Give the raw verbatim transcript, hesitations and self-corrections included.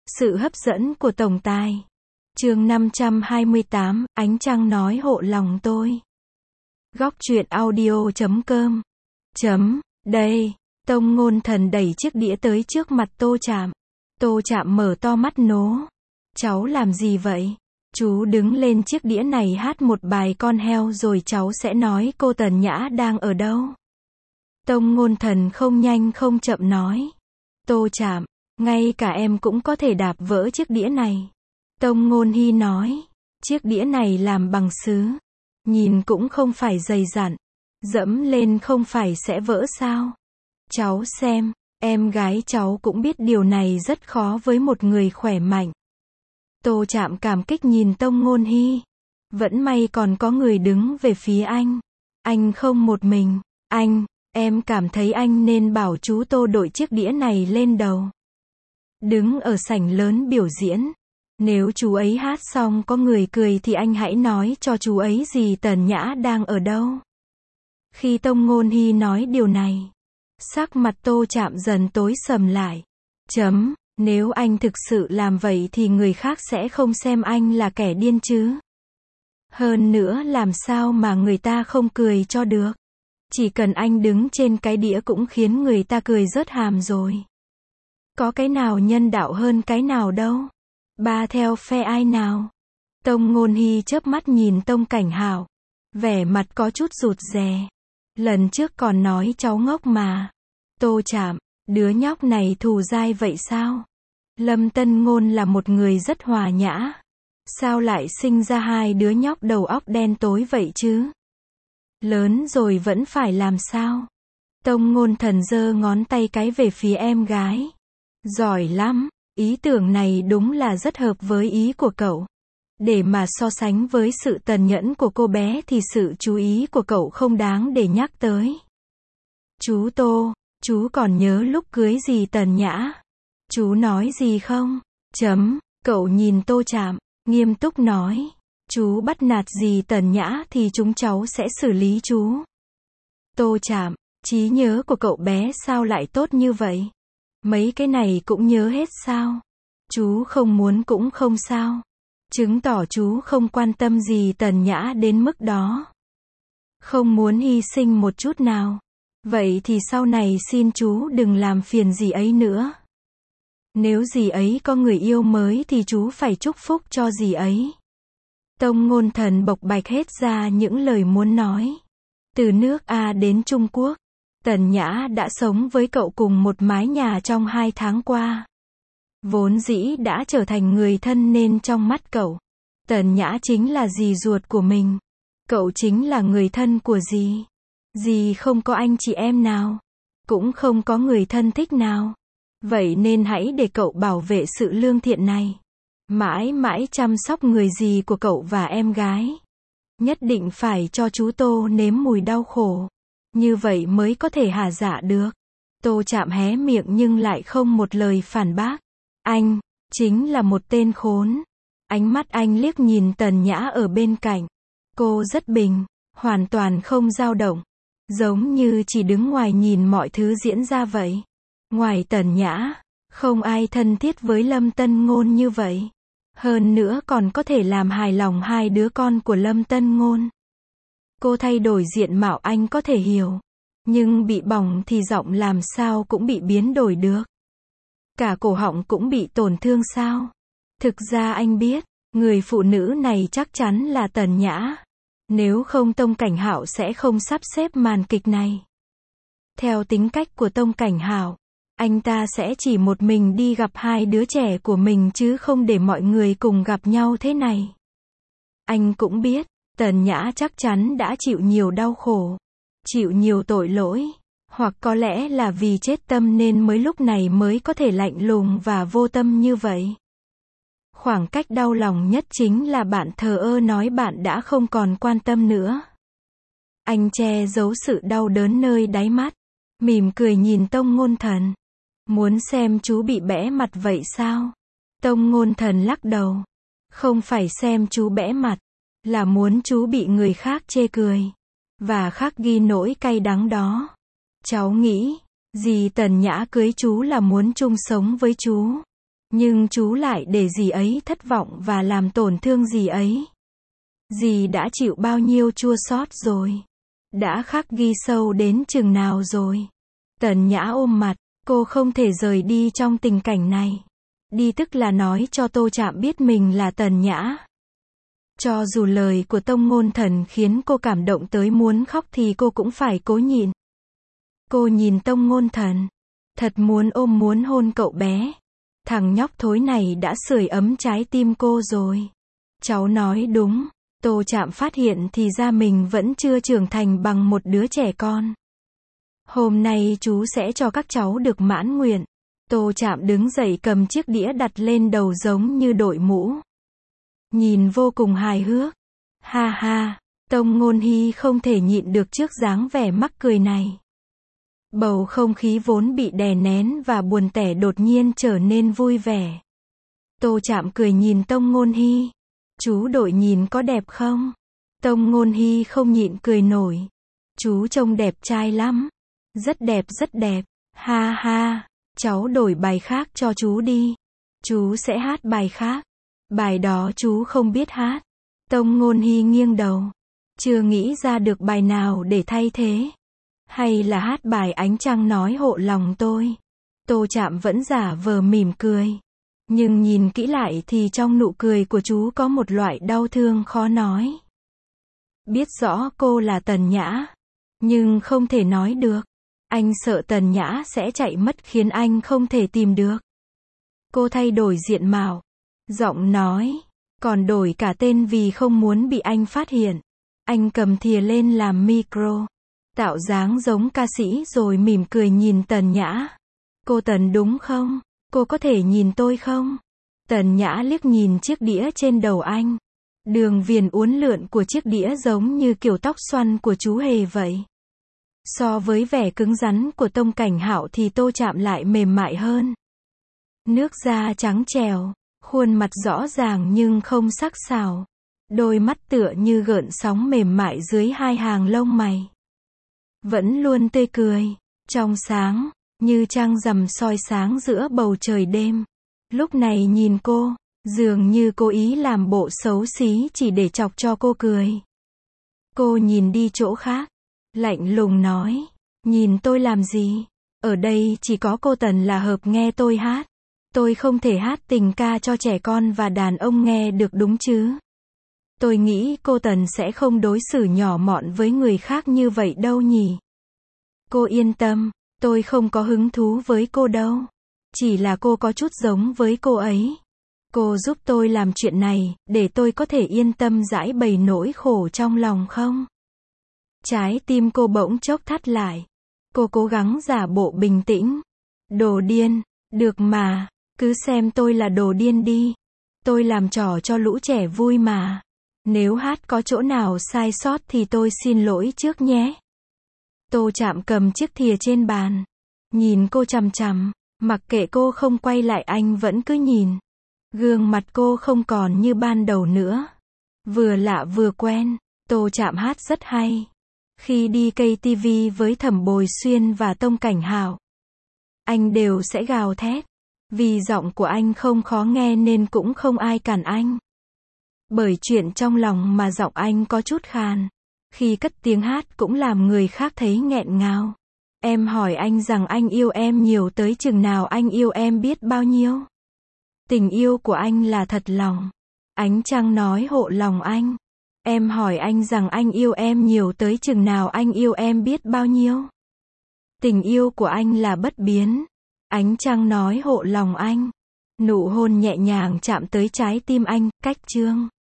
Sự hấp dẫn của tổng tài. Chương năm trăm hai mươi tám, ánh trăng nói hộ lòng tôi. Góc truyện audio chấm com. Chấm, đây, Tông Ngôn Thần đẩy chiếc đĩa tới trước mặt Tô Trạm. Tô Trạm mở to mắt nố. Cháu làm gì vậy? Chú đứng lên chiếc đĩa này hát một bài con heo rồi cháu sẽ nói cô Tần Nhã đang ở đâu. Tông Ngôn Thần không nhanh không chậm nói. Tô Trạm, ngay cả em cũng có thể đạp vỡ chiếc đĩa này. Tông Ngôn Hy nói. Chiếc đĩa này làm bằng sứ. Nhìn cũng không phải dày dặn. Dẫm lên không phải sẽ vỡ sao? Cháu xem, em gái cháu cũng biết điều này rất khó với một người khỏe mạnh. Tô Trạm cảm kích nhìn Tông Ngôn Hy. Vẫn may còn có người đứng về phía anh. Anh không một mình. Anh, em cảm thấy anh nên bảo chú Tô đội chiếc đĩa này lên đầu. Đứng ở sảnh lớn biểu diễn. Nếu chú ấy hát xong có người cười thì anh hãy nói cho chú ấy dì Tần Nhã đang ở đâu. Khi Tông Ngôn Hy nói điều này, sắc mặt Tô Trạm dần tối sầm lại. Chấm, nếu anh thực sự làm vậy thì người khác sẽ không xem anh là kẻ điên chứ. Hơn nữa làm sao mà người ta không cười cho được. Chỉ cần anh đứng trên cái đĩa cũng khiến người ta cười rớt hàm rồi. Có cái nào nhân đạo hơn cái nào đâu. Ba theo phe ai nào? Tông Ngôn Hy chớp mắt nhìn Tông Cảnh Hạo. Vẻ mặt có chút rụt rè. Lần trước còn nói cháu ngốc mà. Tô Trạm, đứa nhóc này thù dai vậy sao? Lâm Tân Ngôn là một người rất hòa nhã. Sao lại sinh ra hai đứa nhóc đầu óc đen tối vậy chứ? Lớn rồi vẫn phải làm sao? Tông Ngôn Thần giơ ngón tay cái về phía em gái. Giỏi lắm, ý tưởng này đúng là rất hợp với ý của cậu. Để mà so sánh với sự tàn nhẫn của cô bé thì sự chú ý của cậu không đáng để nhắc tới. Chú Tô, chú còn nhớ lúc cưới dì Tần Nhã? Chú nói gì không? Chấm, cậu nhìn Tô Trạm, nghiêm túc nói. Chú bắt nạt dì Tần Nhã thì chúng cháu sẽ xử lý chú. Tô Trạm, trí nhớ của cậu bé sao lại tốt như vậy? Mấy cái này cũng nhớ hết sao? Chú không muốn cũng không sao. Chứng tỏ chú không quan tâm gì Tần Nhã đến mức đó. Không muốn hy sinh một chút nào. Vậy thì sau này xin chú đừng làm phiền dì ấy nữa. Nếu dì ấy có người yêu mới thì chú phải chúc phúc cho dì ấy. Tông Ngôn Thần bộc bạch hết ra những lời muốn nói. Từ nước A đến Trung Quốc, Tần Nhã đã sống với cậu cùng một mái nhà trong hai tháng qua. Vốn dĩ đã trở thành người thân nên trong mắt cậu, Tần Nhã chính là dì ruột của mình. Cậu chính là người thân của dì. Dì không có anh chị em nào, cũng không có người thân thích nào. Vậy nên hãy để cậu bảo vệ sự lương thiện này. Mãi mãi chăm sóc người dì của cậu và em gái. Nhất định phải cho chú Tô nếm mùi đau khổ. Như vậy mới có thể hả dạ được. Tô Trạm hé miệng nhưng lại không một lời phản bác. Anh, chính là một tên khốn. Ánh mắt anh liếc nhìn Tần Nhã ở bên cạnh. Cô rất bình, hoàn toàn không dao động. Giống như chỉ đứng ngoài nhìn mọi thứ diễn ra vậy. Ngoài Tần Nhã, không ai thân thiết với Lâm Tân Ngôn như vậy. Hơn nữa còn có thể làm hài lòng hai đứa con của Lâm Tân Ngôn. Cô thay đổi diện mạo anh có thể hiểu. Nhưng bị bỏng thì giọng làm sao cũng bị biến đổi được. Cả cổ họng cũng bị tổn thương sao? Thực ra anh biết, người phụ nữ này chắc chắn là Tần Nhã. Nếu không Tông Cảnh Hạo sẽ không sắp xếp màn kịch này. Theo tính cách của Tông Cảnh Hạo, anh ta sẽ chỉ một mình đi gặp hai đứa trẻ của mình chứ không để mọi người cùng gặp nhau thế này. Anh cũng biết, Tần Nhã chắc chắn đã chịu nhiều đau khổ, chịu nhiều tội lỗi, hoặc có lẽ là vì chết tâm nên mới lúc này mới có thể lạnh lùng và vô tâm như vậy. Khoảng cách đau lòng nhất chính là bạn thờ ơ nói bạn đã không còn quan tâm nữa. Anh che giấu sự đau đớn nơi đáy mắt, mỉm cười nhìn Tông Ngôn Thần. Muốn xem chú bị bẽ mặt vậy sao? Tông Ngôn Thần lắc đầu. Không phải xem chú bẽ mặt, là muốn chú bị người khác chê cười, và khắc ghi nỗi cay đắng đó. Cháu nghĩ, dì Tần Nhã cưới chú là muốn chung sống với chú. Nhưng chú lại để dì ấy thất vọng và làm tổn thương dì ấy. Dì đã chịu bao nhiêu chua xót rồi. Đã khắc ghi sâu đến chừng nào rồi. Tần Nhã ôm mặt, cô không thể rời đi trong tình cảnh này. Đi tức là nói cho Tô Trạm biết mình là Tần Nhã. Cho dù lời của Tông Ngôn Thần khiến cô cảm động tới muốn khóc thì cô cũng phải cố nhịn. Cô nhìn Tông Ngôn Thần. Thật muốn ôm muốn hôn cậu bé. Thằng nhóc thối này đã sưởi ấm trái tim cô rồi. Cháu nói đúng. Tô Trạm phát hiện thì ra mình vẫn chưa trưởng thành bằng một đứa trẻ con. Hôm nay chú sẽ cho các cháu được mãn nguyện. Tô Trạm đứng dậy cầm chiếc đĩa đặt lên đầu giống như đội mũ. Nhìn vô cùng hài hước. Ha ha, Tông Ngôn Hy không thể nhịn được trước dáng vẻ mắc cười này. Bầu không khí vốn bị đè nén và buồn tẻ đột nhiên trở nên vui vẻ. Tô Trạm cười nhìn Tông Ngôn Hy. Chú đội nhìn có đẹp không? Tông Ngôn Hy không nhịn cười nổi. Chú trông đẹp trai lắm. Rất đẹp rất đẹp. Ha ha, cháu đổi bài khác cho chú đi. Chú sẽ hát bài khác. Bài đó chú không biết hát. Tông Ngôn Hy nghiêng đầu. Chưa nghĩ ra được bài nào để thay thế. Hay là hát bài Ánh Trăng Nói Hộ Lòng Tôi. Tô Trạm vẫn giả vờ mỉm cười. Nhưng nhìn kỹ lại thì trong nụ cười của chú có một loại đau thương khó nói. Biết rõ cô là Tần Nhã. Nhưng không thể nói được. Anh sợ Tần Nhã sẽ chạy mất khiến anh không thể tìm được. Cô thay đổi diện mạo. Giọng nói. Còn đổi cả tên vì không muốn bị anh phát hiện. Anh cầm thìa lên làm micro. Tạo dáng giống ca sĩ rồi mỉm cười nhìn Tần Nhã. Cô Tần đúng không? Cô có thể nhìn tôi không? Tần Nhã liếc nhìn chiếc đĩa trên đầu anh. Đường viền uốn lượn của chiếc đĩa giống như kiểu tóc xoăn của chú hề vậy. So với vẻ cứng rắn của Tông Cảnh Hạo thì Tô Trạm lại mềm mại hơn. Nước da trắng trẻo, khuôn mặt rõ ràng nhưng không sắc sảo. Đôi mắt tựa như gợn sóng mềm mại dưới hai hàng lông mày. Vẫn luôn tươi cười, trong sáng, như trăng rằm soi sáng giữa bầu trời đêm. Lúc này nhìn cô, dường như cố ý làm bộ xấu xí chỉ để chọc cho cô cười. Cô nhìn đi chỗ khác, lạnh lùng nói, nhìn tôi làm gì? Ở đây chỉ có cô Tần là hợp nghe tôi hát. Tôi không thể hát tình ca cho trẻ con và đàn ông nghe được đúng chứ? Tôi nghĩ cô Tần sẽ không đối xử nhỏ mọn với người khác như vậy đâu nhỉ? Cô yên tâm, tôi không có hứng thú với cô đâu. Chỉ là cô có chút giống với cô ấy. Cô giúp tôi làm chuyện này, để tôi có thể yên tâm giải bày nỗi khổ trong lòng không? Trái tim cô bỗng chốc thắt lại. Cô cố gắng giả bộ bình tĩnh. Đồ điên, được mà, cứ xem tôi là đồ điên đi. Tôi làm trò cho lũ trẻ vui mà. Nếu hát có chỗ nào sai sót thì tôi xin lỗi trước nhé. Tô Trạm cầm chiếc thìa trên bàn. Nhìn cô chằm chằm. Mặc kệ cô không quay lại anh vẫn cứ nhìn. Gương mặt cô không còn như ban đầu nữa. Vừa lạ vừa quen. Tô Trạm hát rất hay. Khi đi ca tê vê với Thẩm Bồi Xuyên và Tông Cảnh Hạo, anh đều sẽ gào thét. Vì giọng của anh không khó nghe nên cũng không ai cản anh. Bởi chuyện trong lòng mà giọng anh có chút khàn. Khi cất tiếng hát cũng làm người khác thấy nghẹn ngào. Em hỏi anh rằng anh yêu em nhiều tới chừng nào, anh yêu em biết bao nhiêu. Tình yêu của anh là thật lòng. Ánh trăng nói hộ lòng anh. Em hỏi anh rằng anh yêu em nhiều tới chừng nào, anh yêu em biết bao nhiêu. Tình yêu của anh là bất biến. Ánh trăng nói hộ lòng anh. Nụ hôn nhẹ nhàng chạm tới trái tim anh, cách chương.